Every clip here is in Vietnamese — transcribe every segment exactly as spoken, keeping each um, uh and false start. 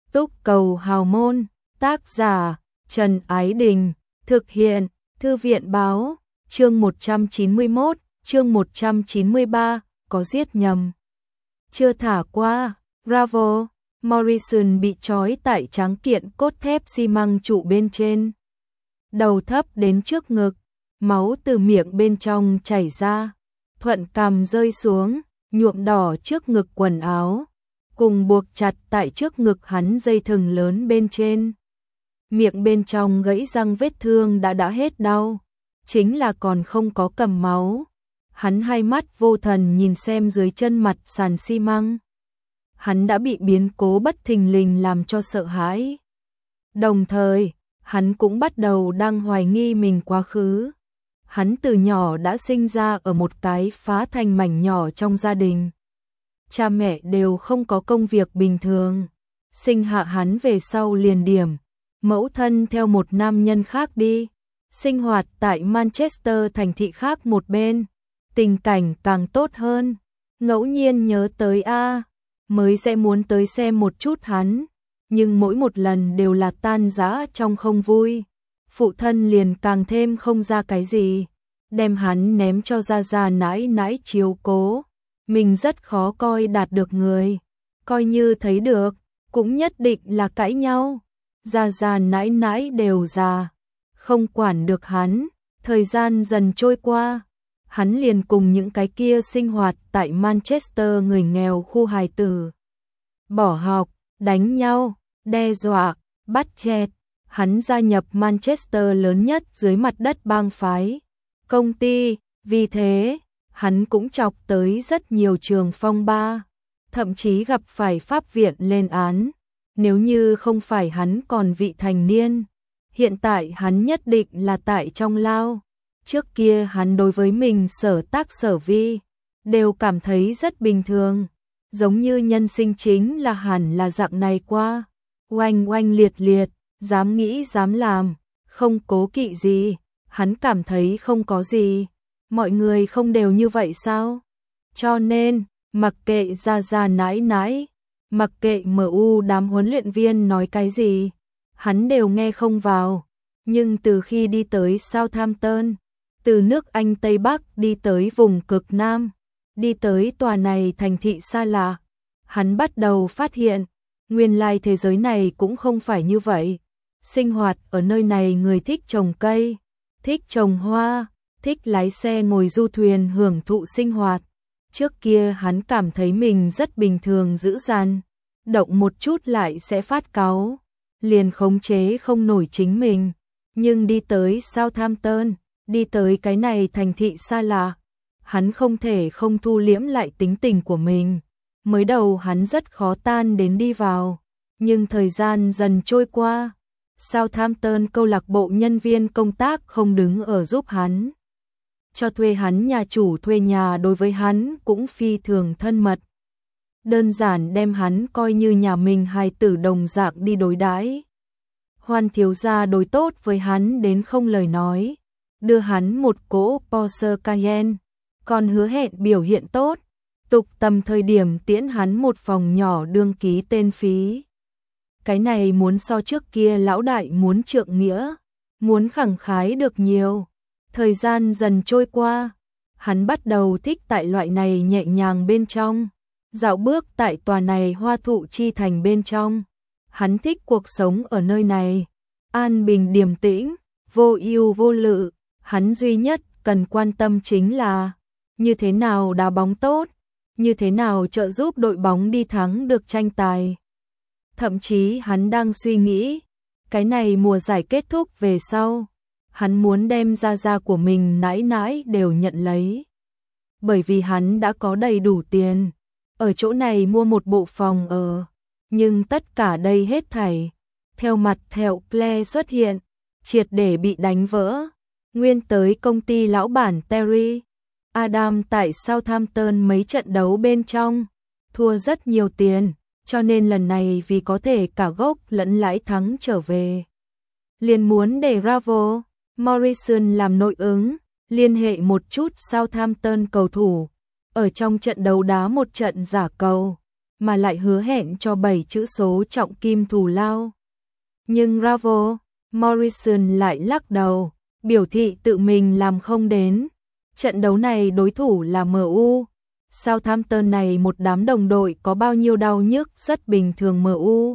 Túc cầu hào môn, tác giả Trần Ái Đình, thực hiện Thư viện báo, chương một trăm chín mươi mốt, chương một trăm chín mươi ba, có giết nhầm. Chưa thả qua, Bravo, Morrison bị trói tại tráng kiện cốt thép xi măng trụ bên trên. Đầu thấp đến trước ngực, máu từ miệng bên trong chảy ra, thuận cằm rơi xuống, nhuộm đỏ trước ngực quần áo, cùng buộc chặt tại trước ngực hắn dây thừng lớn bên trên. Miệng bên trong gãy răng vết thương đã đã hết đau, chính là còn không có cầm máu. Hắn hai mắt vô thần nhìn xem dưới chân mặt sàn xi măng. Hắn đã bị biến cố bất thình lình làm cho sợ hãi. Đồng thời, hắn cũng bắt đầu đang hoài nghi mình quá khứ. Hắn từ nhỏ đã sinh ra ở một cái phá thành mảnh nhỏ trong gia đình. Cha mẹ đều không có công việc bình thường. Sinh hạ hắn về sau liền điểm, mẫu thân theo một nam nhân khác đi, sinh hoạt tại Manchester thành thị khác một bên, tình cảnh càng tốt hơn. Ngẫu nhiên nhớ tới a, mới sẽ muốn tới xem một chút hắn, nhưng mỗi một lần đều là tan rã trong không vui. Phụ thân liền càng thêm không ra cái gì, đem hắn ném cho gia gia nãi nãi chiếu cố. Mình rất khó coi đạt được người, coi như thấy được, cũng nhất định là cãi nhau. Gia gia nãi nãi đều già, không quản được hắn. Thời gian dần trôi qua, hắn liền cùng những cái kia sinh hoạt tại Manchester người nghèo khu hài tử. Bỏ học, đánh nhau, đe dọa, bắt chẹt. Hắn gia nhập Manchester lớn nhất dưới mặt đất bang phái, công ty. Vì thế, hắn cũng chọc tới rất nhiều trường phong ba, thậm chí gặp phải pháp viện lên án. Nếu như không phải hắn còn vị thành niên, hiện tại hắn nhất định là tại trong lao. Trước kia hắn đối với mình sở tác sở vi, đều cảm thấy rất bình thường, giống như nhân sinh chính là hẳn là dạng này qua. Oanh oanh liệt liệt, dám nghĩ dám làm, không cố kỵ gì, hắn cảm thấy không có gì. Mọi người không đều như vậy sao? Cho nên, mặc kệ gia gia nãi nãi, mặc kệ em u đám huấn luyện viên nói cái gì, hắn đều nghe không vào. Nhưng từ khi đi tới Southampton, từ nước Anh Tây Bắc đi tới vùng cực Nam, đi tới tòa này thành thị xa lạ, hắn bắt đầu phát hiện, nguyên lai thế giới này cũng không phải như vậy. Sinh hoạt ở nơi này người thích trồng cây, thích trồng hoa, thích lái xe ngồi du thuyền hưởng thụ sinh hoạt. Trước kia hắn cảm thấy mình rất bình thường dữ dằn, động một chút lại sẽ phát cáu, liền khống chế không nổi chính mình. Nhưng đi tới Southampton, đi tới cái này thành thị xa lạ, hắn không thể không thu liễm lại tính tình của mình. Mới đầu hắn rất khó tan đến đi vào, nhưng thời gian dần trôi qua, Southampton câu lạc bộ nhân viên công tác không đứng ở giúp hắn. Cho thuê hắn nhà chủ thuê nhà đối với hắn cũng phi thường thân mật. Đơn giản đem hắn coi như nhà mình hài tử đồng dạng đi đối đãi. Hoan thiếu gia đối tốt với hắn đến không lời nói, đưa hắn một cỗ Porsche Cayenne, còn hứa hẹn biểu hiện tốt, tục tầm thời điểm tiễn hắn một phòng nhỏ đương ký tên phí. Cái này muốn so trước kia lão đại muốn trượng nghĩa, muốn khẳng khái được nhiều. Thời gian dần trôi qua, hắn bắt đầu thích tại loại này nhẹ nhàng bên trong, dạo bước tại tòa này hoa thụ chi thành bên trong. Hắn thích cuộc sống ở nơi này, an bình điềm tĩnh, vô ưu vô lự. Hắn duy nhất cần quan tâm chính là như thế nào đá bóng tốt, như thế nào trợ giúp đội bóng đi thắng được tranh tài. Thậm chí hắn đang suy nghĩ, cái này mùa giải kết thúc về sau, hắn muốn đem gia gia của mình nãi nãi đều nhận lấy. Bởi vì hắn đã có đầy đủ tiền, ở chỗ này mua một bộ phòng ở. Nhưng tất cả đây hết thảy, theo mặt theo Ple xuất hiện, triệt để bị đánh vỡ. Nguyên tới công ty lão bản Terry Adam tại Southampton mấy trận đấu bên trong, thua rất nhiều tiền, cho nên lần này vì có thể cả gốc lẫn lãi thắng trở về, liền muốn để Bravo, Morrison làm nội ứng, liên hệ một chút Southampton cầu thủ, ở trong trận đấu đá một trận giả cầu. mà lại hứa hẹn cho bảy chữ số trọng kim thù lao. Nhưng Bravo, Morrison lại lắc đầu, biểu thị tự mình làm không đến. Trận đấu này đối thủ là em u. Southampton này một đám đồng đội có bao nhiêu đau nhức rất bình thường em u.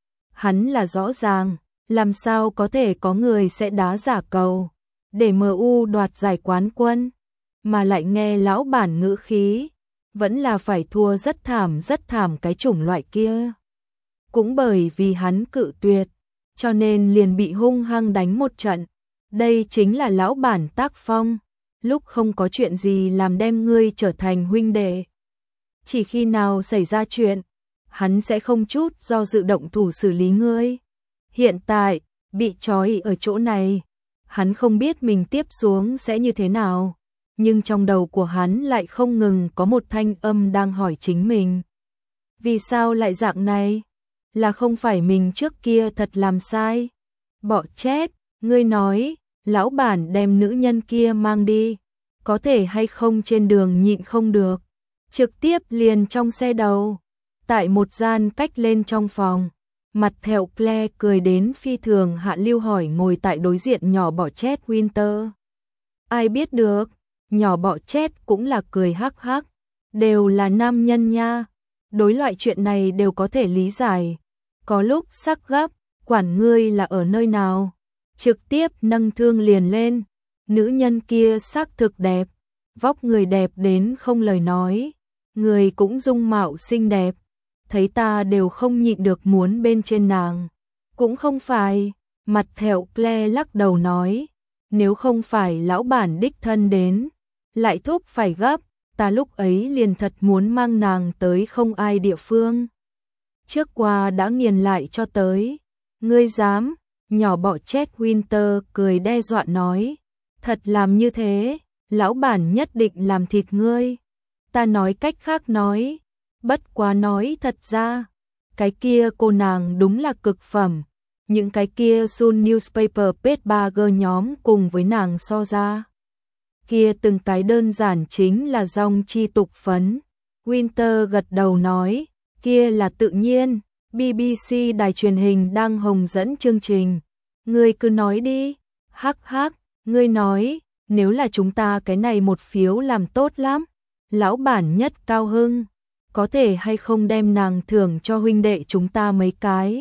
Hắn là rõ ràng, làm sao có thể có người sẽ đá giả cầu để em u đoạt giải quán quân, mà lại nghe lão bản ngữ khí, vẫn là phải thua rất thảm rất thảm cái chủng loại kia. Cũng bởi vì hắn cự tuyệt, cho nên liền bị hung hăng đánh một trận. Đây chính là lão bản tác phong, lúc không có chuyện gì làm đem ngươi trở thành huynh đệ. Chỉ khi nào xảy ra chuyện, hắn sẽ không chút do dự động thủ xử lý ngươi. Hiện tại, bị trói ở chỗ này, hắn không biết mình tiếp xuống sẽ như thế nào, nhưng trong đầu của hắn lại không ngừng có một thanh âm đang hỏi chính mình. Vì sao lại dạng này? Là không phải mình trước kia thật làm sai? Bỏ chết, ngươi nói, lão bản đem nữ nhân kia mang đi, có thể hay không trên đường nhịn không được, trực tiếp liền trong xe đầu. Tại một gian cách lên trong phòng, mặt thẹo Claire cười đến phi thường hạ lưu hỏi ngồi tại đối diện nhỏ bỏ chết Winter. Ai biết được, nhỏ bỏ chết cũng là cười hắc hắc, đều là nam nhân nha, đối loại chuyện này đều có thể lý giải. Có lúc sắc gấp, quản ngươi là ở nơi nào, trực tiếp nâng thương liền lên. Nữ nhân kia sắc thực đẹp, vóc người đẹp đến không lời nói, người cũng dung mạo xinh đẹp, thấy ta đều không nhịn được muốn bên trên nàng. Cũng không phải, mặt thẹo Claire lắc đầu nói, nếu không phải lão bản đích thân đến, lại thúc phải gấp, ta lúc ấy liền thật muốn mang nàng tới không ai địa phương. Trước qua đã nghiền lại cho tới, ngươi dám? Nhỏ bọ chết Winter cười đe dọa nói, thật làm như thế, lão bản nhất định làm thịt ngươi. Ta nói cách khác nói, bất quá nói thật ra, cái kia cô nàng đúng là cực phẩm, những cái kia Sun Newspaper page bagger nhóm cùng với nàng so ra. Kia từng cái đơn giản chính là dòng chi tục phấn. Winter gật đầu nói, kia là tự nhiên, bê bê xê đài truyền hình đang hồng dẫn chương trình. Ngươi cứ nói đi, hắc hắc, ngươi nói, nếu là chúng ta cái này một phiếu làm tốt lắm, lão bản nhất cao hưng, có thể hay không đem nàng thưởng cho huynh đệ chúng ta mấy cái.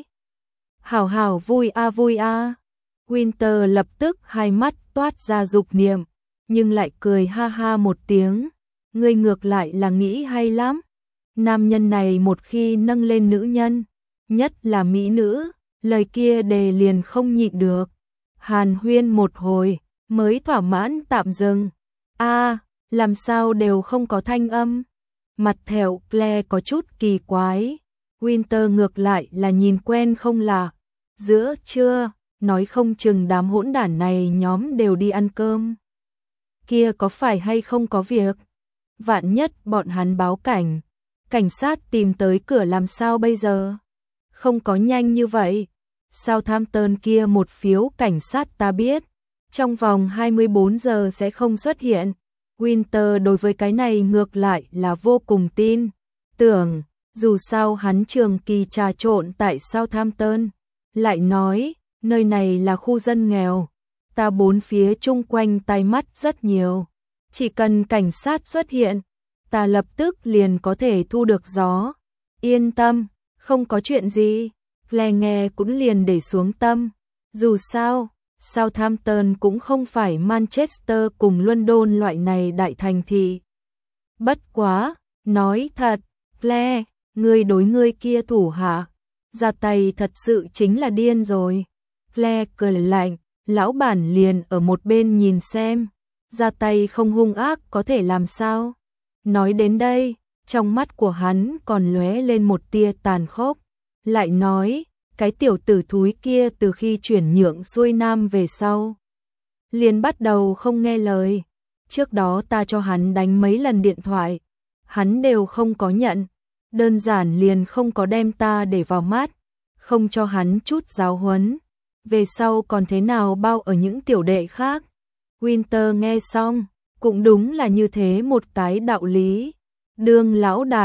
Hảo hảo vui a vui a. Winter lập tức hai mắt toát ra dục niệm, nhưng lại cười ha ha một tiếng, ngươi ngược lại là nghĩ hay lắm. Nam nhân này một khi nâng lên nữ nhân, nhất là mỹ nữ, lời kia đề liền không nhịn được. Hàn huyên một hồi, mới thỏa mãn tạm dừng. A, làm sao đều không có thanh âm. Mặt thẹo Claire có chút kỳ quái. Winter ngược lại là nhìn quen không lạ. Giữa trưa, nói không chừng đám hỗn đản này nhóm đều đi ăn cơm. Kia có phải hay không có việc? Vạn nhất bọn hắn báo cảnh, cảnh sát tìm tới cửa làm sao bây giờ? Không có nhanh như vậy. Southampton kia một phiếu cảnh sát ta biết, trong vòng hai mươi bốn giờ sẽ không xuất hiện. Winter đối với cái này ngược lại là vô cùng tin tưởng, dù sao hắn trường kỳ trà trộn tại Southampton. Lại nói, nơi này là khu dân nghèo, ta bốn phía chung quanh tai mắt rất nhiều, chỉ cần cảnh sát xuất hiện, ta lập tức liền có thể thu được gió. Yên tâm, không có chuyện gì. Claire nghe cũng liền để xuống tâm. Dù sao, Southampton cũng không phải Manchester cùng London loại này đại thành thị. Bất quá, nói thật, Claire, ngươi đối ngươi kia thủ hạ, ra tay thật sự chính là điên rồi. Claire cười lạnh, lão bản liền ở một bên nhìn xem, ra tay không hung ác có thể làm sao. Nói đến đây, trong mắt của hắn còn lóe lên một tia tàn khốc. Lại nói, cái tiểu tử thúi kia từ khi chuyển nhượng xuôi nam về sau, liền bắt đầu không nghe lời. Trước đó ta cho hắn đánh mấy lần điện thoại, hắn đều không có nhận, đơn giản liền không có đem ta để vào mắt, không cho hắn chút giáo huấn. Về sau còn thế nào bao ở những tiểu đệ khác. Winter nghe xong, cũng đúng là như thế một cái đạo lý. Đương lão đại,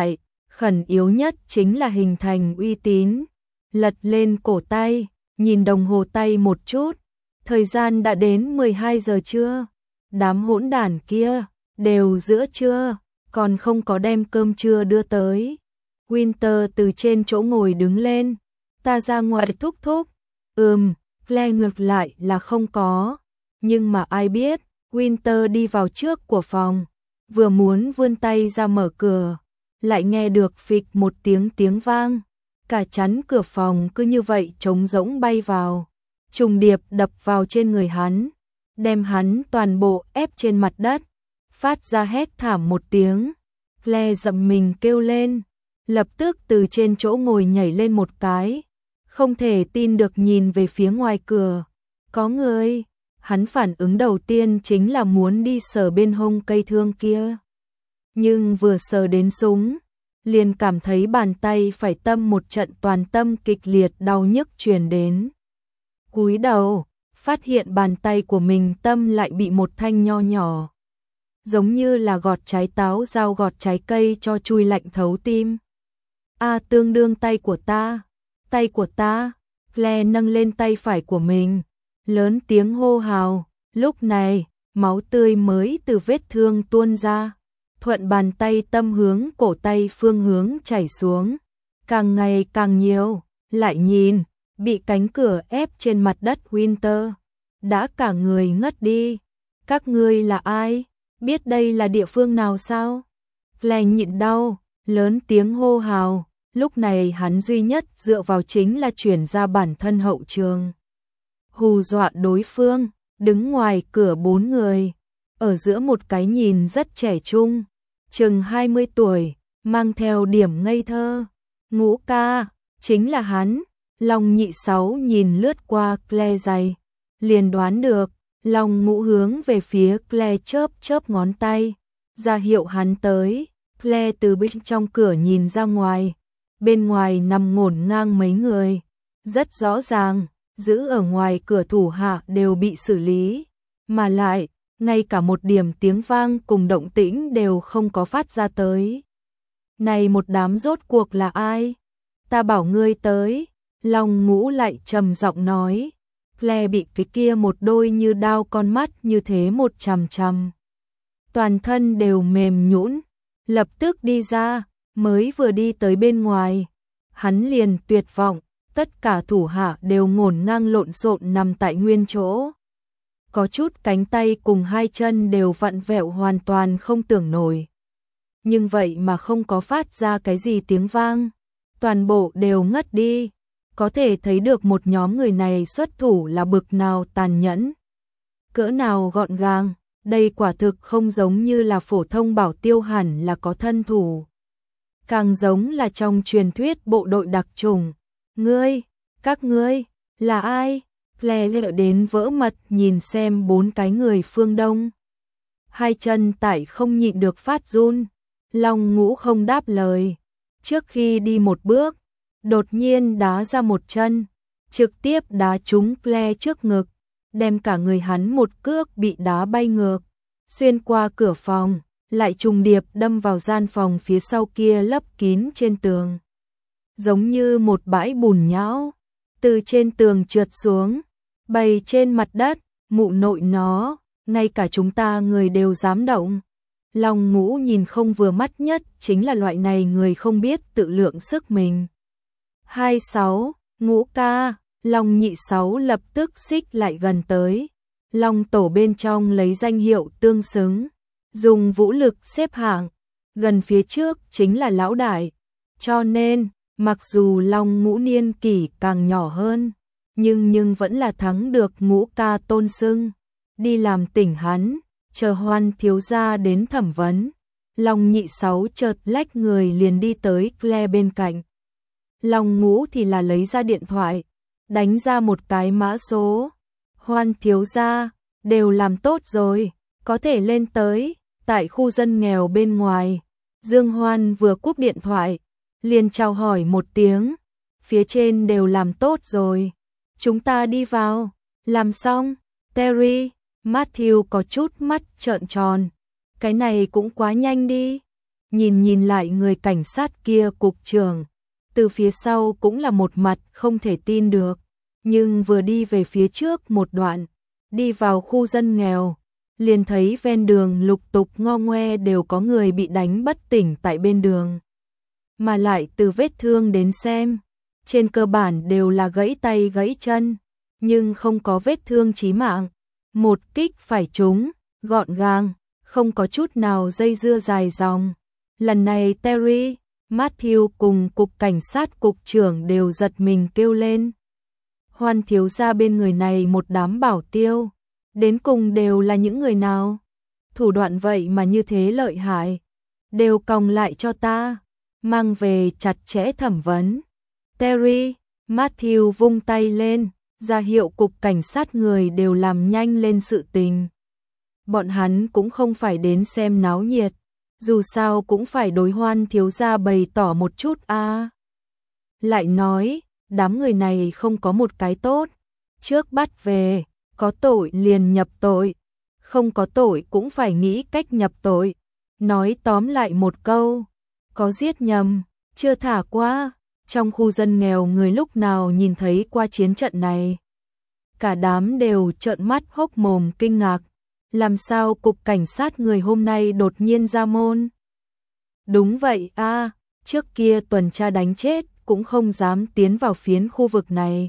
khẩn yếu nhất chính là hình thành uy tín. Lật lên cổ tay, nhìn đồng hồ tay một chút, thời gian đã đến mười hai giờ trưa. Đám hỗn đản kia, đều giữa trưa, còn không có đem cơm trưa đưa tới. Winter từ trên chỗ ngồi đứng lên, ta ra ngoài thúc thúc. Ừm, Claire ngược lại là không có, nhưng mà ai biết, Winter đi vào trước của phòng, vừa muốn vươn tay ra mở cửa, lại nghe được phịch một tiếng tiếng vang, cả chắn cửa phòng cứ như vậy trống rỗng bay vào, trùng điệp đập vào trên người hắn, đem hắn toàn bộ ép trên mặt đất, phát ra hét thảm một tiếng. Claire giật mình kêu lên, lập tức từ trên chỗ ngồi nhảy lên một cái, không thể tin được nhìn về phía ngoài cửa, có người. Hắn phản ứng đầu tiên chính là muốn đi sờ bên hông cây thương kia. Nhưng vừa sờ đến súng, liền cảm thấy bàn tay phải tâm một trận toàn tâm kịch liệt đau nhức truyền đến. Cúi đầu, phát hiện bàn tay của mình tâm lại bị một thanh nho nhỏ, giống như là gọt trái táo dao gọt trái cây cho chui lạnh thấu tim. A tương đương tay của ta, tay của ta. Claire nâng lên tay phải của mình, lớn tiếng hô hào, lúc này, máu tươi mới từ vết thương tuôn ra, thuận bàn tay tâm hướng cổ tay phương hướng chảy xuống, càng ngày càng nhiều, lại nhìn, bị cánh cửa ép trên mặt đất Winter, đã cả người ngất đi. Các ngươi là ai? Biết đây là địa phương nào sao? Claire nhịn đau, lớn tiếng hô hào, lúc này hắn duy nhất dựa vào chính là chuyển ra bản thân hậu trường. Hù dọa đối phương, đứng ngoài cửa bốn người, ở giữa một cái nhìn rất trẻ trung, chừng hai mươi tuổi, mang theo điểm ngây thơ. Ngũ ca, chính là hắn. Long Nhị Sáu nhìn lướt qua Claire giày, liền đoán được, Long Ngũ hướng về phía Claire chớp chớp ngón tay, ra hiệu hắn tới. Claire từ bên trong cửa nhìn ra ngoài, bên ngoài nằm ngổn ngang mấy người, rất rõ ràng, giữ ở ngoài cửa thủ hạ đều bị xử lý, mà lại, ngay cả một điểm tiếng vang cùng động tĩnh đều không có phát ra tới. Này một đám rốt cuộc là ai? Ta bảo ngươi tới. Long Ngũ lại trầm giọng nói. Claire bị cái kia một đôi như đao con mắt như thế một chằm chằm, toàn thân đều mềm nhũn, lập tức đi ra, mới vừa đi tới bên ngoài, hắn liền tuyệt vọng, tất cả thủ hạ đều ngổn ngang lộn xộn nằm tại nguyên chỗ. Có chút cánh tay cùng hai chân đều vặn vẹo hoàn toàn không tưởng nổi. Nhưng vậy mà không có phát ra cái gì tiếng vang, toàn bộ đều ngất đi. Có thể thấy được một nhóm người này xuất thủ là bực nào tàn nhẫn, cỡ nào gọn gàng, đây quả thực không giống như là phổ thông bảo tiêu hẳn là có thân thủ. Càng giống là trong truyền thuyết bộ đội đặc chủng. Ngươi, các ngươi, là ai? Claire lệ đến vỡ mật nhìn xem bốn cái người phương Đông. Hai chân tại không nhịn được phát run, Long Ngũ không đáp lời. Trước khi đi một bước, đột nhiên đá ra một chân, trực tiếp đá trúng Claire trước ngực, đem cả người hắn một cước bị đá bay ngược, xuyên qua cửa phòng, lại trùng điệp đâm vào gian phòng phía sau kia lấp kín trên tường. Giống như một bãi bùn nhão, từ trên tường trượt xuống, bày trên mặt đất, mụ nội nó, ngay cả chúng ta người đều dám động. Long Ngũ nhìn không vừa mắt nhất chính là loại này người không biết tự lượng sức mình. hai sáu, Ngũ ca, Long Nhị Sáu lập tức xích lại gần tới. Long tổ bên trong lấy danh hiệu tương xứng, dùng vũ lực xếp hạng, gần phía trước chính là lão đại. Cho nên, mặc dù Long Ngũ niên kỷ càng nhỏ hơn, nhưng nhưng vẫn là thắng được Ngũ ca tôn xưng. Đi làm tỉnh hắn, chờ Hoan thiếu gia đến thẩm vấn. Long Nhị Sáu chợt lách người liền đi tới Claire bên cạnh. Long Ngũ thì là lấy ra điện thoại, đánh ra một cái mã số. Hoan thiếu gia, đều làm tốt rồi, có thể lên tới. Tại khu dân nghèo bên ngoài, Dương Hoan vừa cúp điện thoại, liền chào hỏi một tiếng. Phía trên đều làm tốt rồi, chúng ta đi vào. Làm xong, Terry, Matthew có chút mắt trợn tròn. Cái này cũng quá nhanh đi. nhìn nhìn lại người cảnh sát kia cục trưởng, từ phía sau cũng là một mặt không thể tin được, nhưng vừa đi về phía trước một đoạn, đi vào khu dân nghèo, liền thấy ven đường lục tục ngo ngoe đều có người bị đánh bất tỉnh tại bên đường. Mà lại từ vết thương đến xem, trên cơ bản đều là gãy tay gãy chân, nhưng không có vết thương chí mạng. Một kích phải trúng, gọn gàng, không có chút nào dây dưa dài dòng. Lần này Terry, Matthew cùng cục cảnh sát cục trưởng đều giật mình kêu lên. Hoan thiếu gia bên người này một đám bảo tiêu, đến cùng đều là những người nào? Thủ đoạn vậy mà như thế lợi hại, đều còng lại cho ta, mang về chặt chẽ thẩm vấn. Terry, Matthew vung tay lên, ra hiệu cục cảnh sát người đều làm nhanh lên sự tình. Bọn hắn cũng không phải đến xem náo nhiệt, dù sao cũng phải đối Hoan thiếu gia bày tỏ một chút a. À. Lại nói, đám người này không có một cái tốt, trước bắt về, có tội liền nhập tội, không có tội cũng phải nghĩ cách nhập tội. Nói tóm lại một câu, có giết nhầm, chưa thả qua. Trong khu dân nghèo người lúc nào nhìn thấy qua chiến trận này. Cả đám đều trợn mắt hốc mồm kinh ngạc. Làm sao cục cảnh sát người hôm nay đột nhiên ra môn? Đúng vậy a, à, trước kia tuần tra đánh chết cũng không dám tiến vào phiến khu vực này.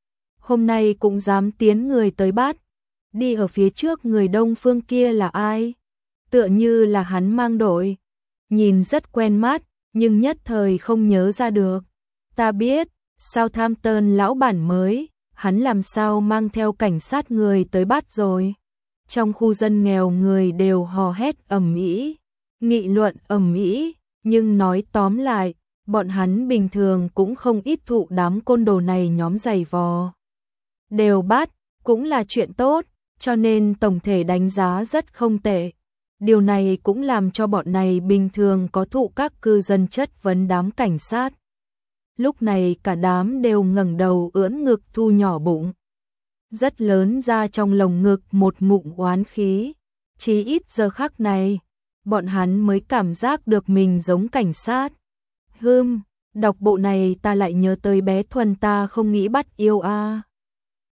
Hôm nay cũng dám tiến người tới bắt. Đi ở phía trước người đông phương kia là ai? Tựa như là hắn mang đội. Nhìn rất quen mắt, nhưng nhất thời không nhớ ra được. Ta biết, Southampton lão bản mới, hắn làm sao mang theo cảnh sát người tới bắt rồi. Trong khu dân nghèo người đều hò hét ầm ĩ, nghị luận ầm ĩ, nhưng nói tóm lại, bọn hắn bình thường cũng không ít thụ đám côn đồ này nhóm giày vò. Đều bắt, cũng là chuyện tốt, cho nên tổng thể đánh giá rất không tệ. Điều này cũng làm cho bọn này bình thường có thụ các cư dân chất vấn đám cảnh sát. Lúc này cả đám đều ngẩng đầu ưỡn ngực thu nhỏ bụng. Rất lớn ra trong lồng ngực một ngụm oán khí. Chỉ ít giờ khắc này, bọn hắn mới cảm giác được mình giống cảnh sát. Hừm, đọc bộ này ta lại nhớ tới bé Thuần ta không nghĩ bắt yêu a.